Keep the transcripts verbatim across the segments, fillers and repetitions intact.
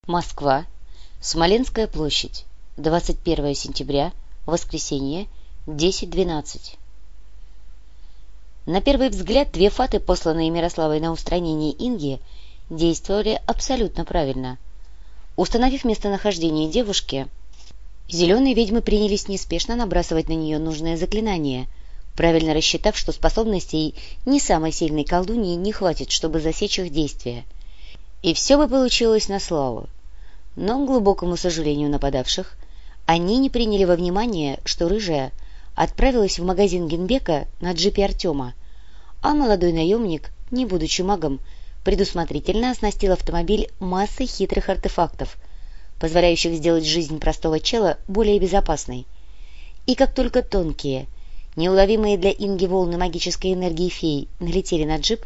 Москва. Смоленская площадь. двадцать первое сентября. Воскресенье. десять двенадцать. На первый взгляд две фаты, посланные Мирославой на устранение Инги, действовали абсолютно правильно. Установив местонахождение девушки, зеленые ведьмы принялись неспешно набрасывать на нее нужное заклинание, правильно рассчитав, что способностей не самой сильной колдуньи не хватит, чтобы засечь их действия. И все бы получилось на славу. Но, к глубокому сожалению нападавших, они не приняли во внимание, что рыжая отправилась в магазин Генбека на джипе Артема, а молодой наемник, не будучи магом, предусмотрительно оснастил автомобиль массой хитрых артефактов, позволяющих сделать жизнь простого чела более безопасной. И как только тонкие, неуловимые для Инги волны магической энергии феи налетели на джип,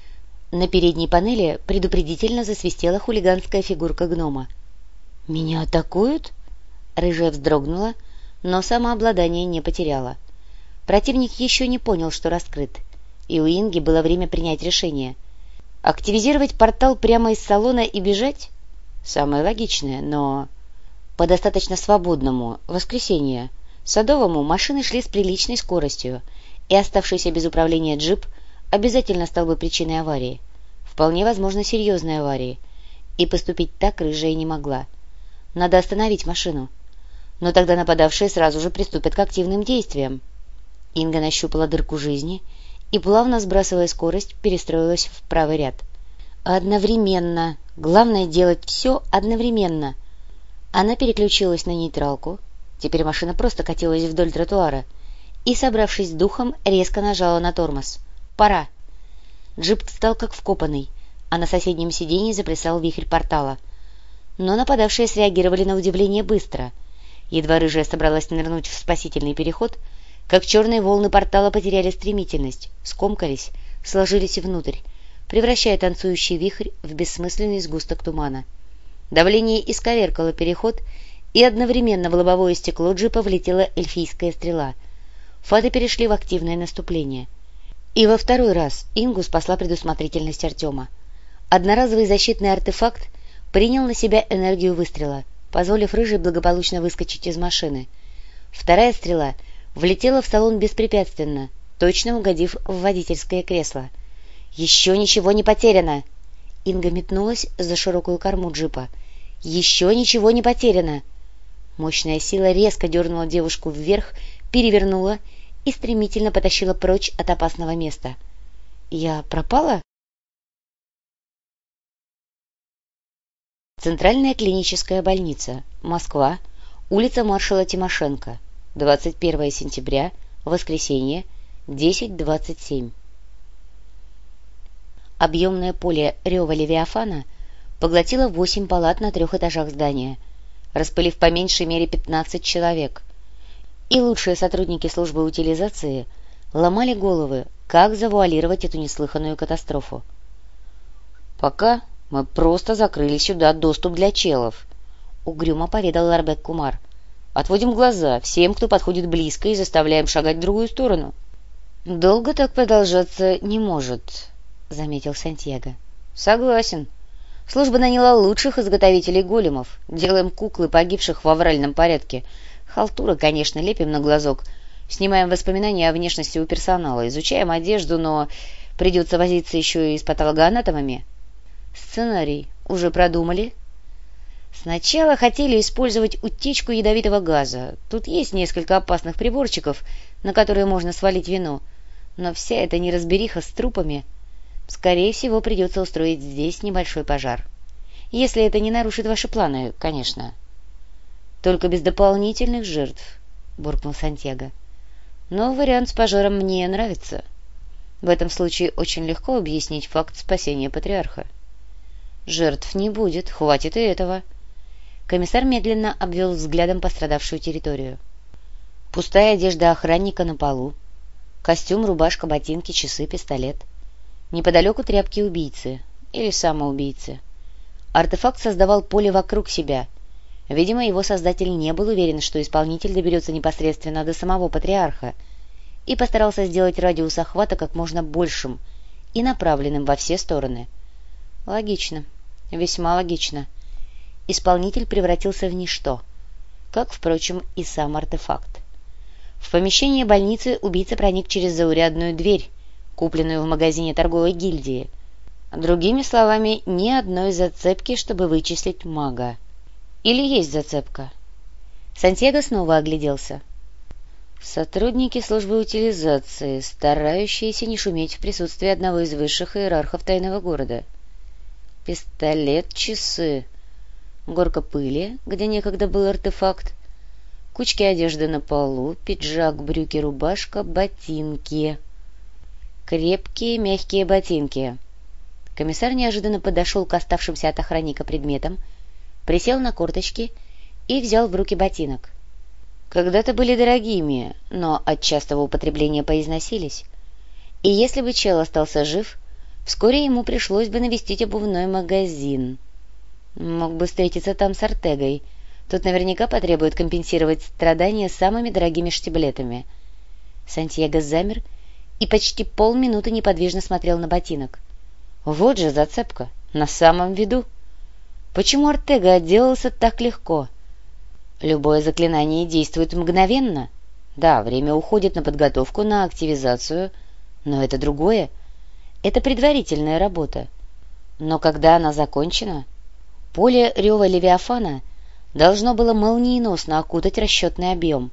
на передней панели предупредительно засвистела хулиганская фигурка гнома. «Меня атакуют?» Рыжая вздрогнула, но самообладание не потеряла. Противник еще не понял, что раскрыт, и у Инги было время принять решение. Активизировать портал прямо из салона и бежать? Самое логичное, но... По достаточно свободному воскресенье Садовому машины шли с приличной скоростью, и оставшийся без управления джип обязательно стал бы причиной аварии. Вполне возможно, серьезной аварии. И поступить так Рыжая не могла. Надо остановить машину. Но тогда нападавшие сразу же приступят к активным действиям. Инга нащупала дырку жизни и, плавно сбрасывая скорость, перестроилась в правый ряд. Одновременно. Главное делать все одновременно. Она переключилась на нейтралку. Теперь машина просто катилась вдоль тротуара. И, собравшись с духом, резко нажала на тормоз. Пора. Джип встал как вкопанный, а на соседнем сиденье заплясал вихрь портала. Но нападавшие среагировали на удивление быстро. Едва Рыжая собралась нырнуть в спасительный переход, как черные волны портала потеряли стремительность, скомкались, сложились внутрь, превращая танцующий вихрь в бессмысленный сгусток тумана. Давление исковеркало переход, и одновременно в лобовое стекло джипа влетела эльфийская стрела. Фаты перешли в активное наступление. И во второй раз Ингу спасла предусмотрительность Артема. Одноразовый защитный артефакт принял на себя энергию выстрела, позволив Рыжей благополучно выскочить из машины. Вторая стрела влетела в салон беспрепятственно, точно угодив в водительское кресло. «Еще ничего не потеряно!» Инга метнулась за широкую корму джипа. «Еще ничего не потеряно!» Мощная сила резко дернула девушку вверх, перевернула и стремительно потащила прочь от опасного места. «Я пропала?» Центральная клиническая больница. Москва. Улица маршала Тимошенко. двадцать первое сентября. Воскресенье. десять двадцать семь. Объемное поле рева Левиафана поглотило восемь палат на трех этажах здания, распылив по меньшей мере пятнадцать человек. И лучшие сотрудники службы утилизации ломали головы, как завуалировать эту неслыханную катастрофу. «Пока мы просто закрыли сюда доступ для челов», — угрюмо поведал Ларбек Кумар. «Отводим глаза всем, кто подходит близко, и заставляем шагать в другую сторону». «Долго так продолжаться не может», — заметил Сантьяго. «Согласен. Служба наняла лучших изготовителей големов. Делаем куклы погибших в авральном порядке. Халтура, конечно, лепим на глазок. Снимаем воспоминания о внешности у персонала, изучаем одежду, но придется возиться еще и с патологоанатомами». «Сценарий уже продумали?» «Сначала хотели использовать утечку ядовитого газа. Тут есть несколько опасных приборчиков, на которые можно свалить вину. Но вся эта неразбериха с трупами... Скорее всего, придется устроить здесь небольшой пожар. Если это не нарушит ваши планы, конечно». «Только без дополнительных жертв», — буркнул Сантьяго. «Но вариант с пожаром мне нравится. В этом случае очень легко объяснить факт спасения патриарха». «Жертв не будет, хватит и этого». Комиссар медленно обвел взглядом пострадавшую территорию. Пустая одежда охранника на полу. Костюм, рубашка, ботинки, часы, пистолет. Неподалеку тряпки убийцы. Или самоубийцы. Артефакт создавал поле вокруг себя. Видимо, его создатель не был уверен, что исполнитель доберется непосредственно до самого патриарха, и постарался сделать радиус охвата как можно большим и направленным во все стороны. Логично. Весьма логично. исполнитель превратился в ничто, как, впрочем, и сам артефакт. В помещение больницы убийца проник через заурядную дверь, купленную в магазине торговой гильдии. Другими словами, ни одной зацепки, чтобы вычислить мага. Или есть зацепка? Сантьяго снова огляделся. Сотрудники службы утилизации, старающиеся не шуметь в присутствии одного из высших иерархов тайного города. Пистолет, часы, горка пыли, где некогда был артефакт, кучки одежды на полу, пиджак, брюки, рубашка, ботинки. Крепкие, мягкие ботинки. Комиссар неожиданно подошел к оставшимся от охранника предметам, присел на корточки и взял в руки ботинок. Когда-то были дорогими, но от частого употребления поизносились. И если бы чел остался жив, вскоре ему пришлось бы навестить обувной магазин. Мог бы встретиться там с Ортегой. Тут наверняка потребует компенсировать страдания самыми дорогими штиблетами. Сантьяго замер и почти полминуты неподвижно смотрел на ботинок. Вот же зацепка, на самом виду. Почему Ортега отделался так легко? Любое заклинание действует мгновенно. Да, время уходит на подготовку, на активизацию, но это другое. Это предварительная работа. Но когда она закончена, поле рева Левиафана должно было молниеносно окутать расчетный объем,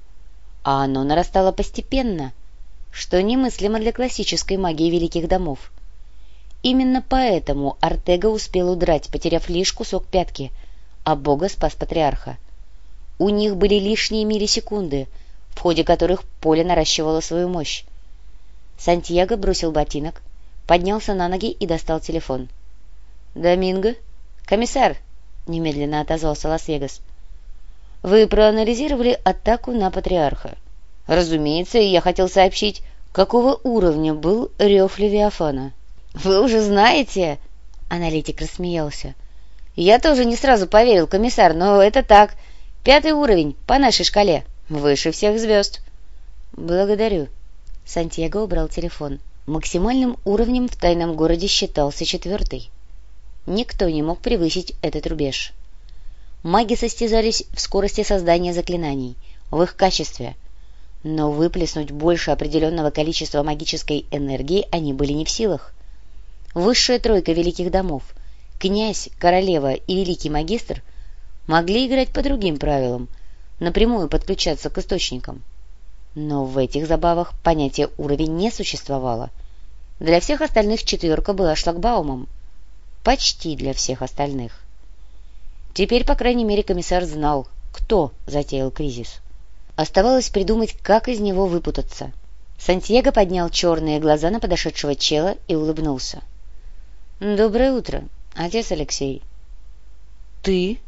а оно нарастало постепенно, что немыслимо для классической магии великих домов. Именно поэтому Ортега успел удрать, потеряв лишь кусок пятки, а бога спас патриарха. У них были лишние миллисекунды, в ходе которых поле наращивало свою мощь. Сантьяго бросил ботинок, поднялся на ноги и достал телефон. «Доминго? Комиссар!» — немедленно отозвался Лас-Вегас. «Вы проанализировали атаку на патриарха. Разумеется, я хотел сообщить, какого уровня был рев Левиафана». «Вы уже знаете?» — аналитик рассмеялся. «Я тоже не сразу поверил, комиссар, но это так. Пятый уровень по нашей шкале. Выше всех звезд». «Благодарю». Сантьяго убрал телефон. Максимальным уровнем в тайном городе считался четвертый. Никто не мог превысить этот рубеж. Маги состязались в скорости создания заклинаний, в их качестве. Но выплеснуть больше определенного количества магической энергии они были не в силах. Высшая тройка великих домов, князь, королева и великий магистр могли играть по другим правилам, напрямую подключаться к источникам. Но в этих забавах понятие «уровень» не существовало. Для всех остальных четверка была шлагбаумом. Почти для всех остальных. Теперь, по крайней мере, комиссар знал, кто затеял кризис. Оставалось придумать, как из него выпутаться. Сантьяго поднял черные глаза на подошедшего чела и улыбнулся. «Доброе утро, отец Алексей». «Ты?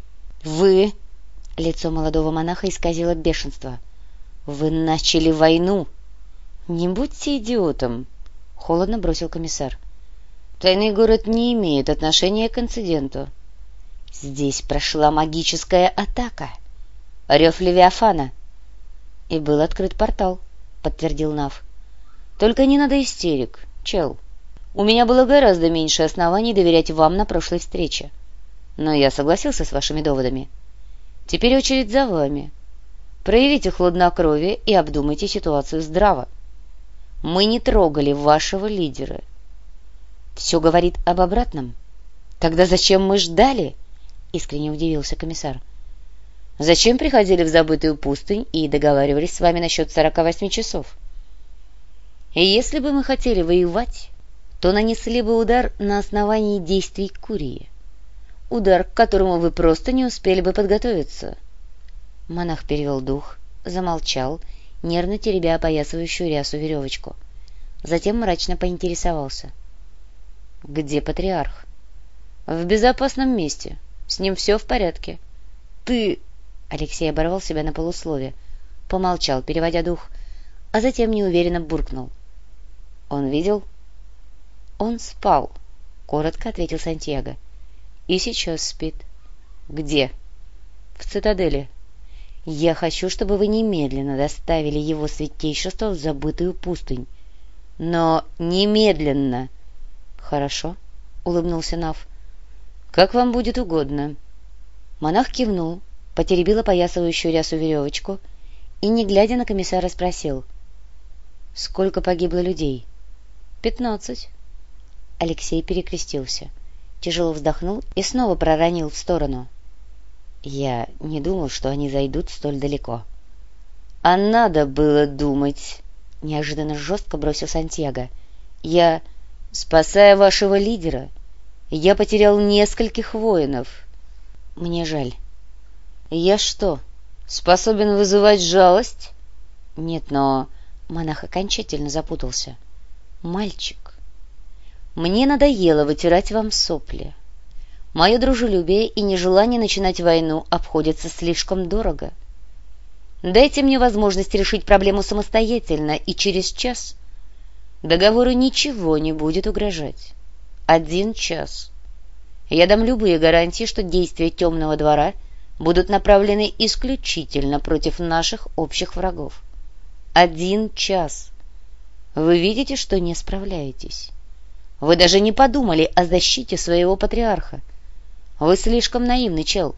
Вы?» Лицо молодого монаха исказило бешенство. «Вы начали войну!» «Не будьте идиотом!» — холодно бросил комиссар. «Тайный город не имеет отношения к инциденту. Здесь прошла магическая атака. Рев Левиафана. И был открыт портал», — подтвердил Нав. «Только не надо истерик, чел. У меня было гораздо меньше оснований доверять вам на прошлой встрече. Но я согласился с вашими доводами. Теперь очередь за вами. Проявите хладнокровие и обдумайте ситуацию здраво. Мы не трогали вашего лидера». «Все говорит об обратном. Тогда зачем мы ждали?» — искренне удивился комиссар. «Зачем приходили в забытую пустынь и договаривались с вами насчет сорока восьми часов? И если бы мы хотели воевать, то нанесли бы удар на основании действий Курии. Удар, к которому вы просто не успели бы подготовиться». Монах перевел дух, замолчал, нервно теребя опоясывающую рясу веревочку. Затем мрачно поинтересовался. «Где патриарх?» «В безопасном месте. С ним все в порядке». «Ты...» — Алексей оборвал себя на полуслове, помолчал, переводя дух, а затем неуверенно буркнул. «Он видел?» «Он спал», — коротко ответил Сантьяго. «И сейчас спит». «Где?» «В цитадели». «Я хочу, чтобы вы немедленно доставили его святейшество в забытую пустынь». «Но немедленно!» «Хорошо», — улыбнулся Нав. «Как вам будет угодно». Монах кивнул, потеребил опоясывающую рясу веревочку и, не глядя на комиссара, спросил: «Сколько погибло людей?» «Пятнадцать». Алексей перекрестился, тяжело вздохнул и снова проронил в сторону: «Я не думал, что они зайдут столь далеко». «А надо было думать», — неожиданно жестко бросил Сантьяго. «Я, спасая вашего лидера, я потерял нескольких воинов. Мне жаль». «Я что, способен вызывать жалость?» «Нет, но...» — монах окончательно запутался. «Мальчик, мне надоело вытирать вам сопли. Мое дружелюбие и нежелание начинать войну обходятся слишком дорого. Дайте мне возможность решить проблему самостоятельно, и через час договору ничего не будет угрожать. Один час. Я дам любые гарантии, что действия Темного двора будут направлены исключительно против наших общих врагов. Один час. Вы видите, что не справляетесь. Вы даже не подумали о защите своего патриарха. Вы слишком наивный чел.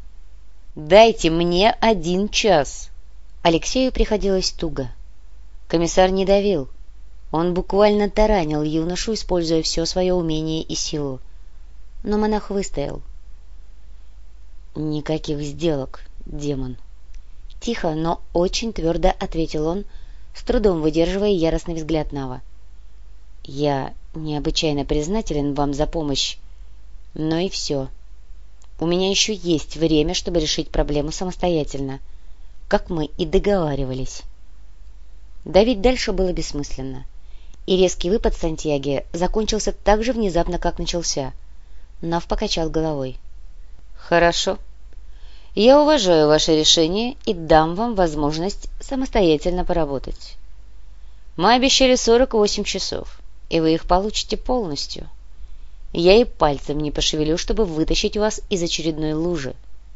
Дайте мне один час». Алексею приходилось туго. Комиссар не давил. Он буквально таранил юношу, используя все свое умение и силу. Но монах выстоял. «Никаких сделок, демон». Тихо, но очень твердо ответил он, с трудом выдерживая яростный взгляд Нава. «Я необычайно признателен вам за помощь, но и все. У меня еще есть время, чтобы решить проблему самостоятельно, как мы и договаривались». Давить дальше было бессмысленно, и резкий выпад Сантьяго закончился так же внезапно, как начался. Нав покачал головой. «Хорошо. Я уважаю ваше решение и дам вам возможность самостоятельно поработать. Мы обещали сорок восемь часов, и вы их получите полностью. Я и пальцем не пошевелю, чтобы вытащить вас из очередной лужи.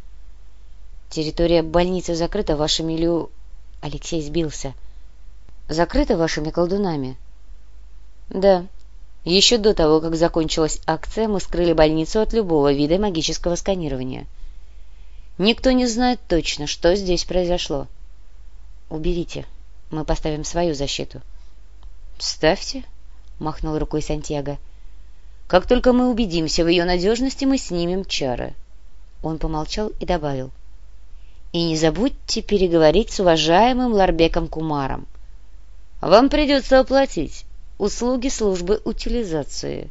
Территория больницы закрыта вашими лю...» Алексей сбился. «Закрыта вашими колдунами?» «Да. Еще до того, как закончилась акция, мы скрыли больницу от любого вида магического сканирования. Никто не знает точно, что здесь произошло. Уберите. Мы поставим свою защиту». «Ставьте», — махнул рукой Сантьяго. «Как только мы убедимся в ее надежности, мы снимем чары». Он помолчал и добавил: «И не забудьте переговорить с уважаемым Ларбеком Кумаром. Вам придется оплатить услуги службы утилизации».